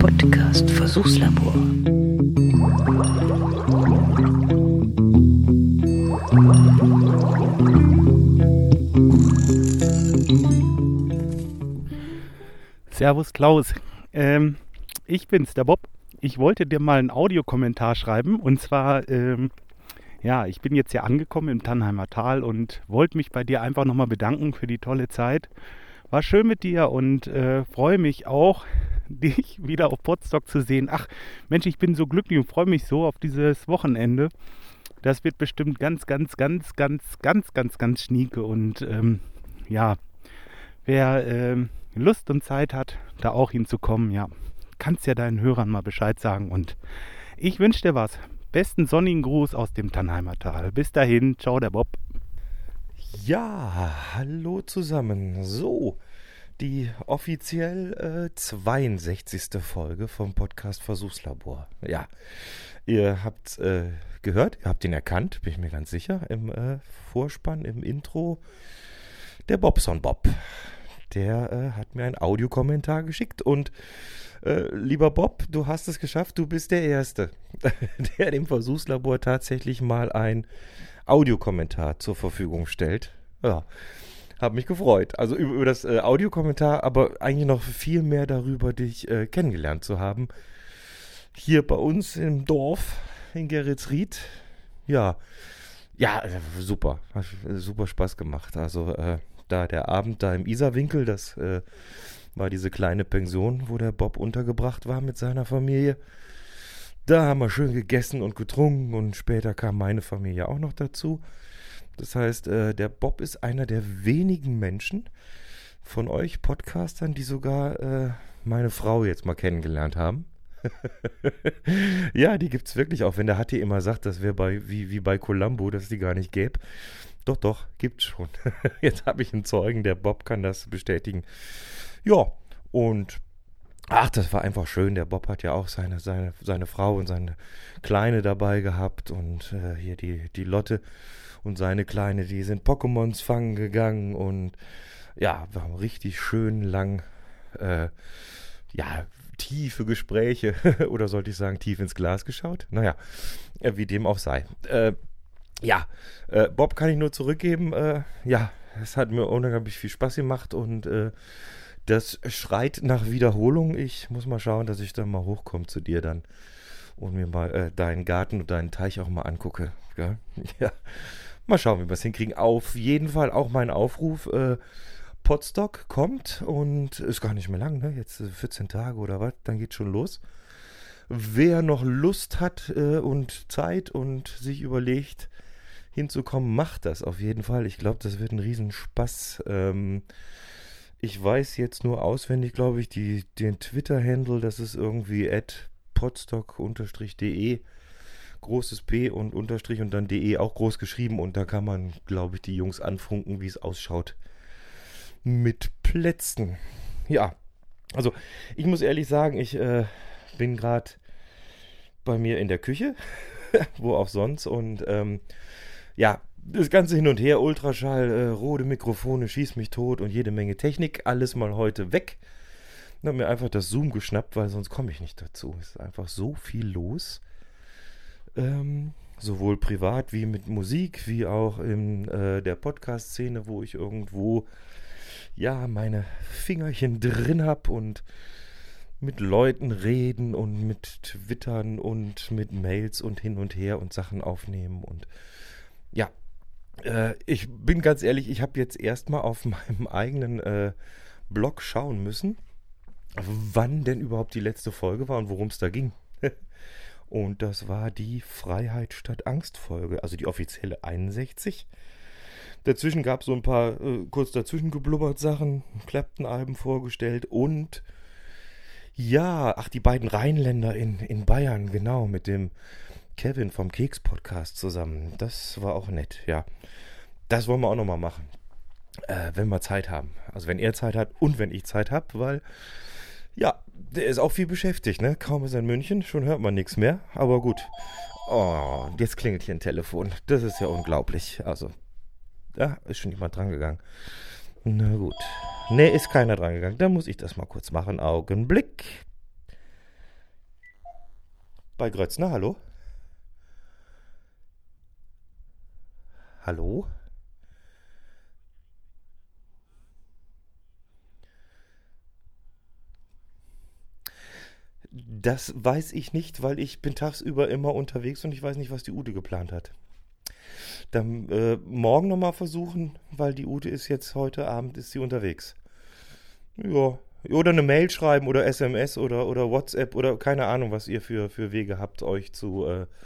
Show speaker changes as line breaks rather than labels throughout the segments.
Podcast Versuchslabor.
Servus Klaus, ich bin's, der Bob. Ich wollte dir mal einen Audiokommentar schreiben und zwar, ich bin jetzt hier angekommen im Tannheimer Tal und wollte mich bei dir einfach nochmal bedanken für die tolle Zeit. War schön mit dir und freue mich auch, dich wieder auf Potsdok zu sehen. Ach Mensch, ich bin so glücklich und freue mich so auf dieses Wochenende. Das wird bestimmt ganz schnieke und wer Lust und Zeit hat, da auch hinzukommen, ja, kannst ja deinen Hörern mal Bescheid sagen und ich wünsche dir was. Besten sonnigen Gruß aus dem Tannheimer Tal. Bis dahin, ciao der Bob.
Ja, hallo zusammen. So, die offiziell 62. Folge vom Podcast Versuchslabor. Ja, ihr habt gehört, ihr habt ihn erkannt, bin ich mir ganz sicher, im Vorspann, im Intro. Der Bobson Bob, der hat mir einen Audiokommentar geschickt und lieber Bob, du hast es geschafft, du bist der Erste, der dem Versuchslabor tatsächlich mal ein Audiokommentar zur Verfügung stellt. Ja, habe mich gefreut. Also über das Audiokommentar, aber eigentlich noch viel mehr darüber, dich kennengelernt zu haben. Hier bei uns im Dorf in Geretsried. Ja, super. Hat super Spaß gemacht. Also da der Abend da im Isarwinkel, das war diese kleine Pension, wo der Bob untergebracht war mit seiner Familie. Da haben wir schön gegessen und getrunken und später kam meine Familie auch noch dazu. Das heißt, der Bob ist einer der wenigen Menschen von euch Podcastern, die sogar meine Frau jetzt mal kennengelernt haben. Ja, die gibt's wirklich auch, wenn der Hatti immer sagt, das wäre wie bei Columbo, dass es die gar nicht gäbe. Doch, gibt's schon. Jetzt habe ich einen Zeugen, der Bob kann das bestätigen. Ja, und das war einfach schön. Der Bob hat ja auch seine Frau und seine Kleine dabei gehabt und hier die Lotte und seine Kleine, die sind Pokémons fangen gegangen und ja, wir haben richtig schön lang, tiefe Gespräche oder sollte ich sagen, tief ins Glas geschaut. Naja, wie dem auch sei. Bob kann ich nur zurückgeben. Es hat mir unglaublich viel Spaß gemacht und das schreit nach Wiederholung. Ich muss mal schauen, dass ich dann mal hochkomme zu dir dann und mir mal deinen Garten und deinen Teich auch mal angucke. Gell? Ja, mal schauen, wie wir es hinkriegen. Auf jeden Fall auch mein Aufruf. Potsdok kommt und ist gar nicht mehr lang, ne? Jetzt 14 Tage oder was, dann geht's schon los. Wer noch Lust hat und Zeit und sich überlegt, hinzukommen, macht das auf jeden Fall. Ich glaube, das wird ein Riesenspaß. Ich weiß jetzt nur auswendig, glaube ich, den Twitter-Handle, das ist irgendwie @podstock_de, großes P und Unterstrich und dann de auch groß geschrieben und da kann man, glaube ich, die Jungs anfunken, wie es ausschaut mit Plätzen. Ja, also ich muss ehrlich sagen, ich bin gerade bei mir in der Küche, wo auch sonst und das Ganze hin und her, Ultraschall, rote Mikrofone, schieß mich tot und jede Menge Technik, alles mal heute weg. Ich habe mir einfach das Zoom geschnappt, weil sonst komme ich nicht dazu. Es ist einfach so viel los. Sowohl privat wie mit Musik, wie auch in der Podcast-Szene, wo ich irgendwo meine Fingerchen drin habe und mit Leuten reden und mit Twittern und mit Mails und hin und her und Sachen aufnehmen und ich bin ganz ehrlich, ich habe jetzt erstmal auf meinem eigenen Blog schauen müssen, wann denn überhaupt die letzte Folge war und worum es da ging. Und das war die Freiheit statt Angst Folge, also die offizielle 61. Dazwischen gab es so ein paar kurz dazwischen geblubbert Sachen, Clapton-Alben vorgestellt und die beiden Rheinländer in Bayern, genau, mit dem Kevin vom Keks-Podcast zusammen. Das war auch nett, ja. Das wollen wir auch nochmal machen, wenn wir Zeit haben. Also wenn er Zeit hat und wenn ich Zeit habe, weil, der ist auch viel beschäftigt, ne? Kaum ist er in München, schon hört man nichts mehr, aber gut. Oh, jetzt klingelt hier ein Telefon. Das ist ja unglaublich. Also, da ist schon jemand drangegangen. Na gut. Ne, ist keiner drangegangen. Da muss ich das mal kurz machen. Augenblick. Bei Grötzner, hallo? Hallo? Das weiß ich nicht, weil ich bin tagsüber immer unterwegs und ich weiß nicht, was die Ute geplant hat. Dann morgen nochmal versuchen, weil die Ute ist jetzt heute Abend ist sie unterwegs. Ja, oder eine Mail schreiben oder SMS oder WhatsApp oder keine Ahnung, was ihr für Wege habt, euch zu...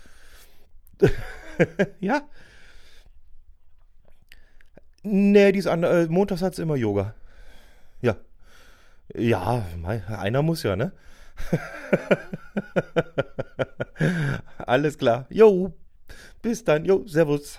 ja? Nee, die ist montags hat sie immer Yoga. Ja. Ja, einer muss ja, ne? Alles klar. Jo, bis dann. Jo, servus.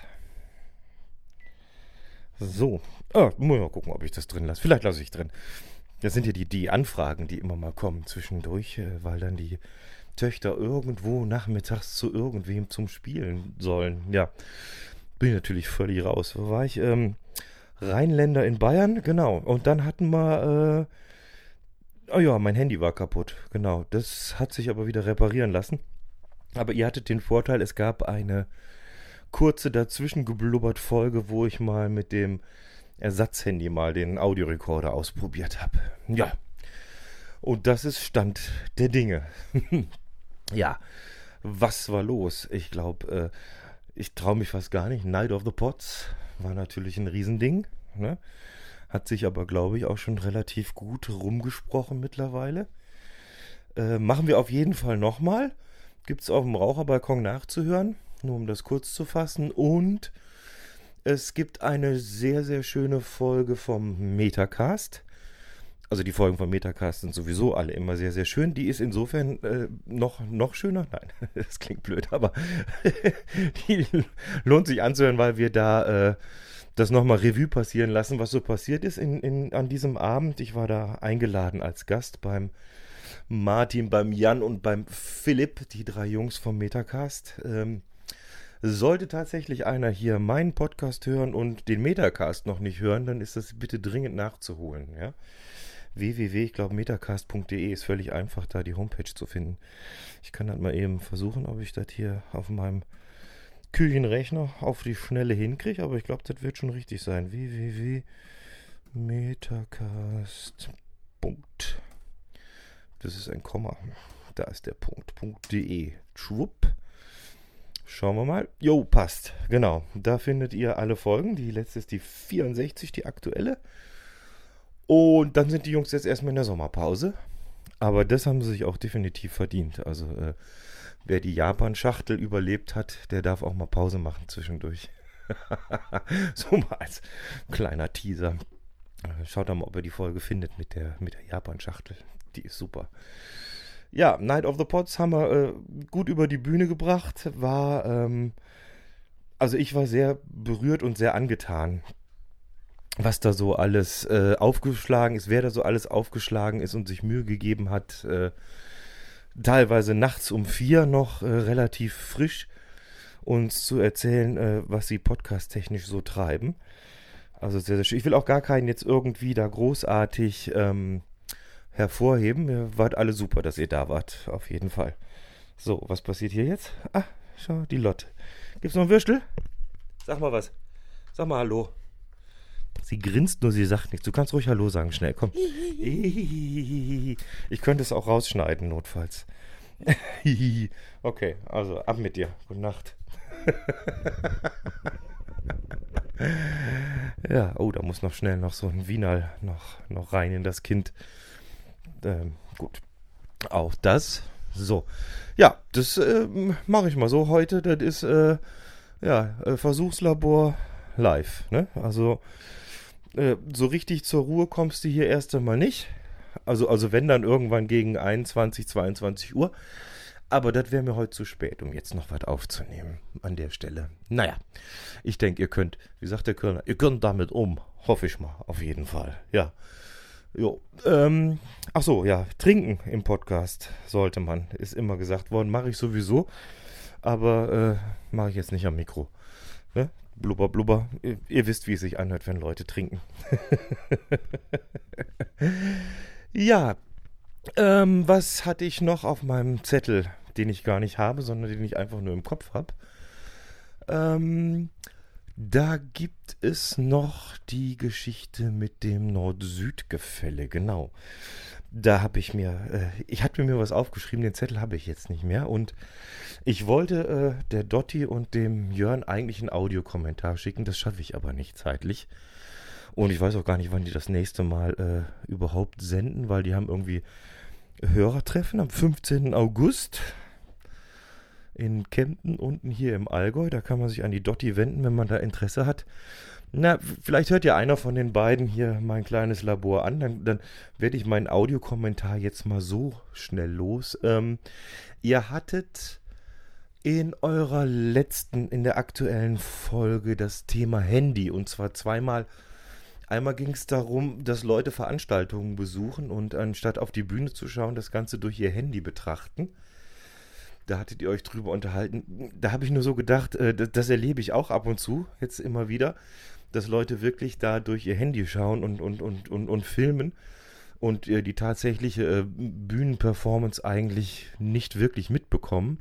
So. Muss mal gucken, ob ich das drin lasse. Vielleicht lasse ich drin. Das sind ja die Anfragen, die immer mal kommen zwischendurch, weil dann die Töchter irgendwo nachmittags zu irgendwem zum Spielen sollen. Ja, bin ich natürlich völlig raus. Wo war ich? Rheinländer in Bayern, genau. Und dann hatten wir... oh ja, mein Handy war kaputt, genau. Das hat sich aber wieder reparieren lassen. Aber ihr hattet den Vorteil, es gab eine kurze dazwischen geblubbert Folge, wo ich mal mit dem Ersatzhandy mal den Audiorekorder ausprobiert habe. Ja, und das ist Stand der Dinge. Ja, was war los? Ich glaube, ich traue mich fast gar nicht. Night of the Pots war natürlich ein Riesending, ne? Hat sich aber, glaube ich, auch schon relativ gut rumgesprochen mittlerweile. Machen wir auf jeden Fall nochmal. Gibt es auf dem Raucherbalkon nachzuhören, nur um das kurz zu fassen. Und es gibt eine sehr, sehr schöne Folge vom Metacast. Also die Folgen vom Metacast sind sowieso alle immer sehr, sehr schön. Die ist insofern noch schöner. Nein, das klingt blöd, aber die lohnt sich anzuhören, weil wir da... das nochmal Revue passieren lassen, was so passiert ist an diesem Abend. Ich war da eingeladen als Gast beim Martin, beim Jan und beim Philipp, die 3 Jungs vom Metacast. Sollte tatsächlich einer hier meinen Podcast hören und den Metacast noch nicht hören, dann ist das bitte dringend nachzuholen. Ja? metacast.de ist völlig einfach, da die Homepage zu finden. Ich kann das mal eben versuchen, ob ich das hier auf meinem Küchenrechner auf die Schnelle hinkriege, aber ich glaube, das wird schon richtig sein. www.metacast. Das ist ein Komma. Da ist der Punkt.de. Schwupp. Schauen wir mal. Jo, passt. Genau. Da findet ihr alle Folgen. Die letzte ist die 64, die aktuelle. Und dann sind die Jungs jetzt erstmal in der Sommerpause. Aber das haben sie sich auch definitiv verdient. Also, wer die Japan-Schachtel überlebt hat, der darf auch mal Pause machen zwischendurch. So mal als kleiner Teaser. Schaut da mal, ob ihr die Folge findet mit der Japan-Schachtel. Die ist super. Ja, Night of the Pots haben wir gut über die Bühne gebracht. Also ich war sehr berührt und sehr angetan, was da so alles aufgeschlagen ist, wer da so alles aufgeschlagen ist und sich Mühe gegeben hat, teilweise nachts um 4 noch relativ frisch uns zu erzählen, was sie podcast-technisch so treiben. Also sehr, sehr schön. Ich will auch gar keinen jetzt irgendwie da großartig hervorheben. Ihr wart alle super, dass ihr da wart. Auf jeden Fall. So, was passiert hier jetzt? Ah, schau, die Lotte. Gibt's noch einen Würstel? Sag mal was. Sag mal Hallo. Sie grinst nur, sie sagt nichts. Du kannst ruhig Hallo sagen, schnell, komm. Ich könnte es auch rausschneiden, notfalls. Okay, also ab mit dir. Gute Nacht. Ja, oh, da muss noch schnell noch so ein Wienerl noch rein in das Kind. Gut. Auch das. So. Ja, das mache ich mal so heute. Das ist Versuchslabor live. Ne? Also so richtig zur Ruhe kommst du hier erst einmal nicht. Also wenn dann irgendwann gegen 21, 22 Uhr. Aber das wäre mir heute zu spät, um jetzt noch was aufzunehmen an der Stelle. Naja, ich denke, ihr könnt, wie sagt der Kölner, ihr könnt damit um. Hoffe ich mal, auf jeden Fall. Ja. Jo. Ach so, ja, trinken im Podcast sollte man. Ist immer gesagt worden, mache ich sowieso. Aber mache ich jetzt nicht am Mikro. Ne? Blubber, blubber. Ihr wisst, wie es sich anhört, wenn Leute trinken. Ja, was hatte ich noch auf meinem Zettel? den ich gar nicht habe, sondern den ich einfach nur im Kopf habe. Da gibt es noch die Geschichte mit dem Nord-Süd-Gefälle, genau. Da habe ich hatte mir was aufgeschrieben, den Zettel habe ich jetzt nicht mehr. Und ich wollte der Dotti und dem Jörn eigentlich einen Audiokommentar schicken, das schaffe ich aber nicht zeitlich. Und ich weiß auch gar nicht, wann die das nächste Mal überhaupt senden, weil die haben irgendwie Hörertreffen am 15. August in Kempten, unten hier im Allgäu. Da kann man sich an die Dotti wenden, wenn man da Interesse hat. Na, vielleicht hört ja einer von den beiden hier mein kleines Labor an. Dann werde ich meinen Audiokommentar jetzt mal so schnell los. Ihr hattet in der aktuellen Folge das Thema Handy. Und zwar zweimal. Einmal ging es darum, dass Leute Veranstaltungen besuchen und anstatt auf die Bühne zu schauen, das Ganze durch ihr Handy betrachten. Da hattet ihr euch drüber unterhalten. Da habe ich nur so gedacht, das erlebe ich auch ab und zu, jetzt immer wieder, dass Leute wirklich da durch ihr Handy schauen und filmen und die tatsächliche Bühnenperformance eigentlich nicht wirklich mitbekommen.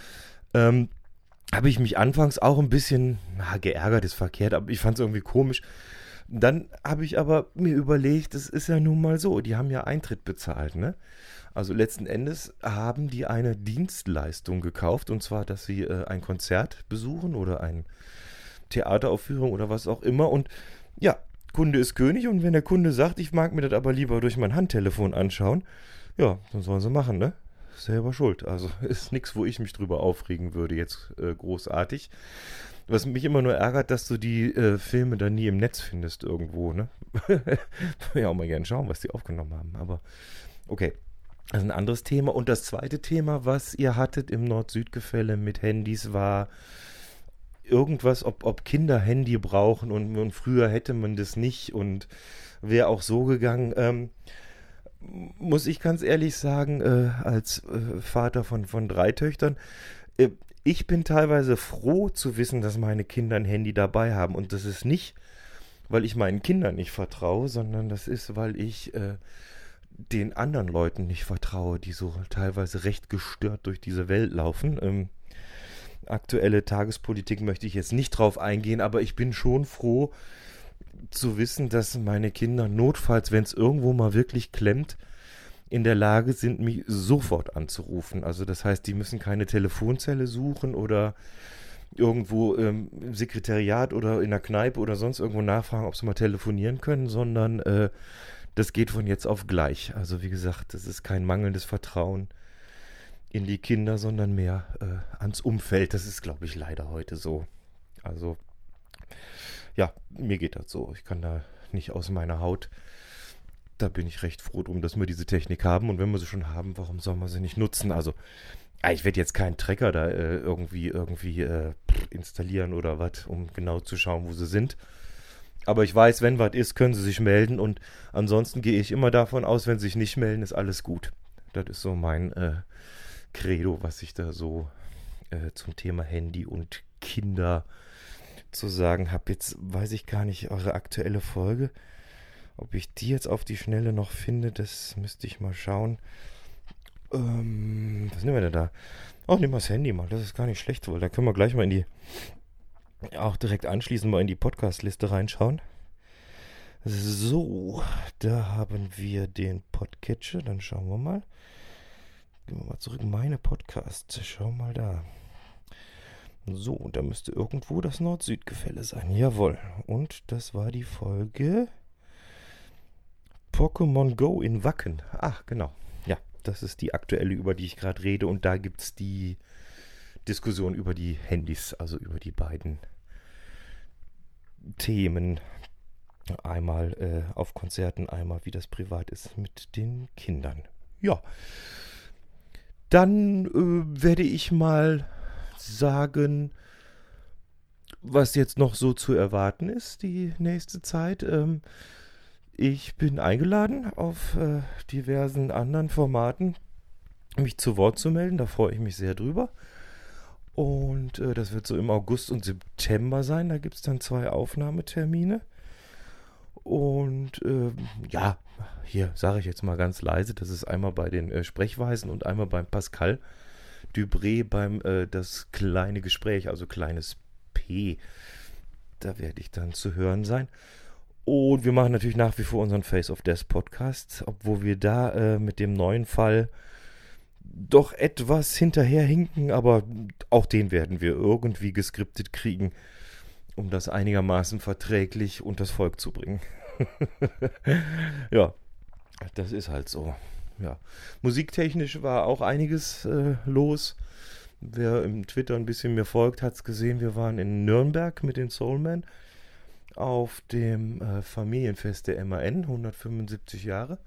Habe ich mich anfangs auch ein bisschen, geärgert ist verkehrt, aber ich fand es irgendwie komisch. Dann habe ich aber mir überlegt, es ist ja nun mal so, die haben ja Eintritt bezahlt, ne? Also letzten Endes haben die eine Dienstleistung gekauft, und zwar, dass sie ein Konzert besuchen oder eine Theateraufführung oder was auch immer. Und ja, Kunde ist König, und wenn der Kunde sagt, ich mag mir das aber lieber durch mein Handtelefon anschauen, ja, dann sollen sie machen, ne? Selber schuld. Also ist nichts, wo ich mich drüber aufregen würde jetzt großartig. Was mich immer nur ärgert, dass du die Filme dann nie im Netz findest irgendwo, ne? Ja, auch mal gerne schauen, was die aufgenommen haben, aber okay. Das ist ein anderes Thema. Und das zweite Thema, was ihr hattet im Nord-Süd-Gefälle mit Handys, war irgendwas, ob Kinder Handy brauchen, und früher hätte man das nicht und wäre auch so gegangen. Muss ich ganz ehrlich sagen, als Vater von 3 Töchtern, ich bin teilweise froh zu wissen, dass meine Kinder ein Handy dabei haben. Und das ist nicht, weil ich meinen Kindern nicht vertraue, sondern das ist, weil ich den anderen Leuten nicht vertraue, die so teilweise recht gestört durch diese Welt laufen. Aktuelle Tagespolitik möchte ich jetzt nicht drauf eingehen, aber ich bin schon froh zu wissen, dass meine Kinder notfalls, wenn es irgendwo mal wirklich klemmt, in der Lage sind, mich sofort anzurufen. Also das heißt, die müssen keine Telefonzelle suchen oder irgendwo im Sekretariat oder in der Kneipe oder sonst irgendwo nachfragen, ob sie mal telefonieren können, sondern das geht von jetzt auf gleich. Also wie gesagt, das ist kein mangelndes Vertrauen in die Kinder, sondern mehr ans Umfeld. Das ist, glaube ich, leider heute so. Also ja, mir geht das so. Ich kann da nicht aus meiner Haut. Da bin ich recht froh drum, dass wir diese Technik haben. Und wenn wir sie schon haben, warum soll man sie nicht nutzen? Also ich werde jetzt keinen Trecker da irgendwie installieren oder was, um genau zu schauen, wo sie sind. Aber ich weiß, wenn was ist, können sie sich melden. Und ansonsten gehe ich immer davon aus, wenn sie sich nicht melden, ist alles gut. Das ist so mein Credo, was ich da so zum Thema Handy und Kinder zu sagen habe. Jetzt weiß ich gar nicht, eure aktuelle Folge, ob ich die jetzt auf die Schnelle noch finde, das müsste ich mal schauen. Was nehmen wir denn da? Nehmen wir das Handy mal, das ist gar nicht schlecht, weil da können wir gleich mal auch direkt anschließend mal in die Podcast-Liste reinschauen. So, da haben wir den Podcatcher, dann schauen wir mal. Gehen wir mal zurück, meine Podcasts, schau mal da. So, und da müsste irgendwo das Nord-Süd-Gefälle sein, jawohl. Und das war die Folge Pokémon Go in Wacken. Ach, genau. Ja, das ist die aktuelle, über die ich gerade rede. Und da gibt es die Diskussion über die Handys, also über die beiden Themen. Einmal auf Konzerten, einmal wie das privat ist mit den Kindern. Ja, dann werde ich mal sagen, was jetzt noch so zu erwarten ist, die nächste Zeit. Ich bin eingeladen, auf diversen anderen Formaten mich zu Wort zu melden. Da freue ich mich sehr drüber. Und das wird so im August und September sein. Da gibt es dann 2 Aufnahmetermine. Und ja, hier sage ich jetzt mal ganz leise, das ist einmal bei den Sprechweisen und einmal beim Pascal. Dupré beim Das kleine Gespräch, also kleines P. Da werde ich dann zu hören sein. Und wir machen natürlich nach wie vor unseren Face of Death Podcast, obwohl wir da mit dem neuen Fall doch etwas hinterherhinken, aber auch den werden wir irgendwie geskriptet kriegen, um das einigermaßen verträglich unters Volk zu bringen. Ja, das ist halt so. Ja. Musiktechnisch war auch einiges los. Wer im Twitter ein bisschen mir folgt, hat es gesehen. Wir waren in Nürnberg mit den Soulmen auf dem Familienfest der MAN, 175 Jahre.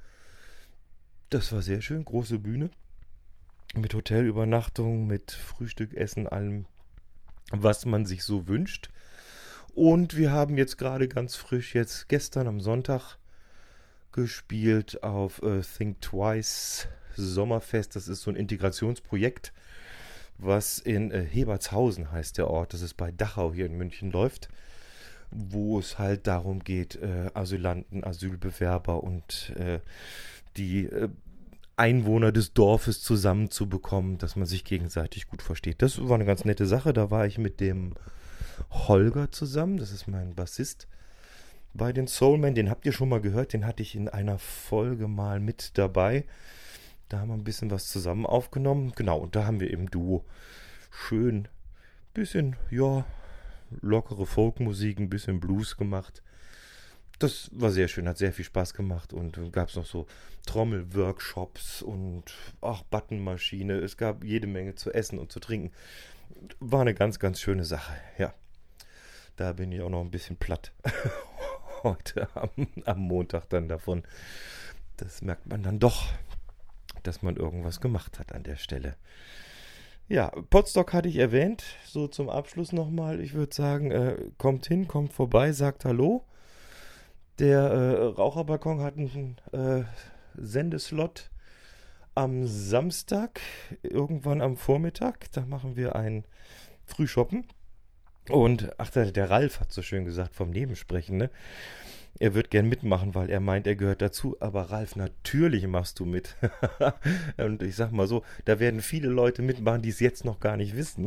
Das war sehr schön, große Bühne. Mit Hotelübernachtung, mit Frühstück, Essen, allem, was man sich so wünscht. Und wir haben jetzt gerade ganz frisch, jetzt gestern am Sonntag, gespielt auf Think Twice Sommerfest. Das ist so ein Integrationsprojekt, was in Hebertshausen heißt der Ort. Das ist bei Dachau hier in München läuft, wo es halt darum geht, Asylanten, Asylbewerber und die Einwohner des Dorfes zusammenzubekommen, dass man sich gegenseitig gut versteht. Das war eine ganz nette Sache. Da war ich mit dem Holger zusammen. Das ist mein Bassist bei den Soulmen. Den habt ihr schon mal gehört. Den hatte ich in einer Folge mal mit dabei. Da haben wir ein bisschen was zusammen aufgenommen. Genau, und da haben wir im Duo schön bisschen, ja, lockere Folkmusik, ein bisschen Blues gemacht. Das war sehr schön, hat sehr viel Spaß gemacht und gab es noch so Trommelworkshops und Buttonmaschine. Es gab jede Menge zu essen und zu trinken. War eine ganz, ganz schöne Sache, ja. Da bin ich auch noch ein bisschen platt heute am Montag dann davon. Das merkt man dann doch, dass man irgendwas gemacht hat an der Stelle. Ja, Potsdok hatte ich erwähnt, so zum Abschluss nochmal. Ich würde sagen, kommt hin, kommt vorbei, sagt Hallo. Der Raucherbalkon hat einen Sendeslot am Samstag, irgendwann am Vormittag. Da machen wir ein Frühshoppen. Und, der Ralf hat so schön gesagt vom Nebensprechen, ne? Er wird gern mitmachen, weil er meint, er gehört dazu. Aber Ralf, natürlich machst du mit. Und ich sag mal so, da werden viele Leute mitmachen, die es jetzt noch gar nicht wissen.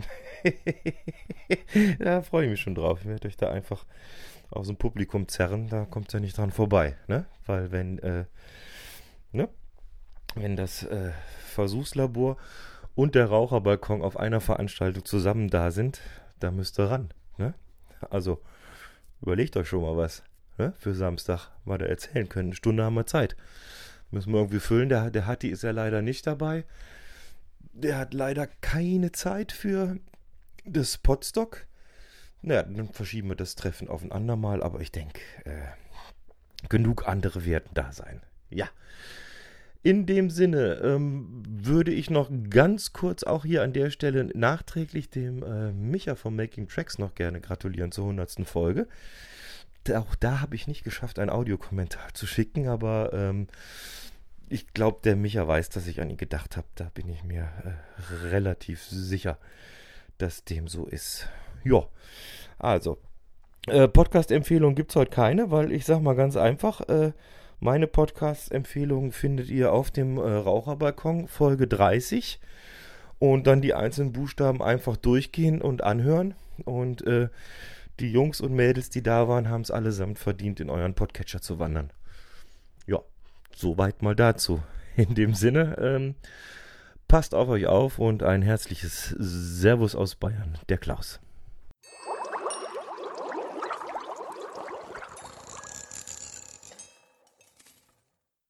Da freue ich mich schon drauf. Ich werde euch da einfach aus dem Publikum zerren, da kommt es ja nicht dran vorbei, ne? Weil wenn das Versuchslabor und der Raucherbalkon auf einer Veranstaltung zusammen da sind, da müsst ihr ran, ne? Also überlegt euch schon mal was, ne? Für Samstag, was ihr erzählen können. Eine Stunde haben wir Zeit. Müssen wir irgendwie füllen. Der Hatti ist ja leider nicht dabei. Der hat leider keine Zeit für das Potsdok. Naja, dann verschieben wir das Treffen auf ein andermal, aber ich denke, genug andere werden da sein. Ja, in dem Sinne würde ich noch ganz kurz auch hier an der Stelle nachträglich dem Micha vom Making Tracks noch gerne gratulieren zur 100. Folge. Auch da habe ich nicht geschafft, einen Audiokommentar zu schicken, aber ich glaube, der Micha weiß, dass ich an ihn gedacht habe. Da bin ich mir relativ sicher, dass dem so ist. Ja, also, Podcast-Empfehlung gibt es heute keine, weil ich sage mal ganz einfach, meine Podcast-Empfehlungen findet ihr auf dem Raucherbalkon, Folge 30. Und dann die einzelnen Buchstaben einfach durchgehen und anhören. Und die Jungs und Mädels, die da waren, haben es allesamt verdient, in euren Podcatcher zu wandern. Ja, soweit mal dazu. In dem Sinne, passt auf euch auf und ein herzliches Servus aus Bayern, der Klaus.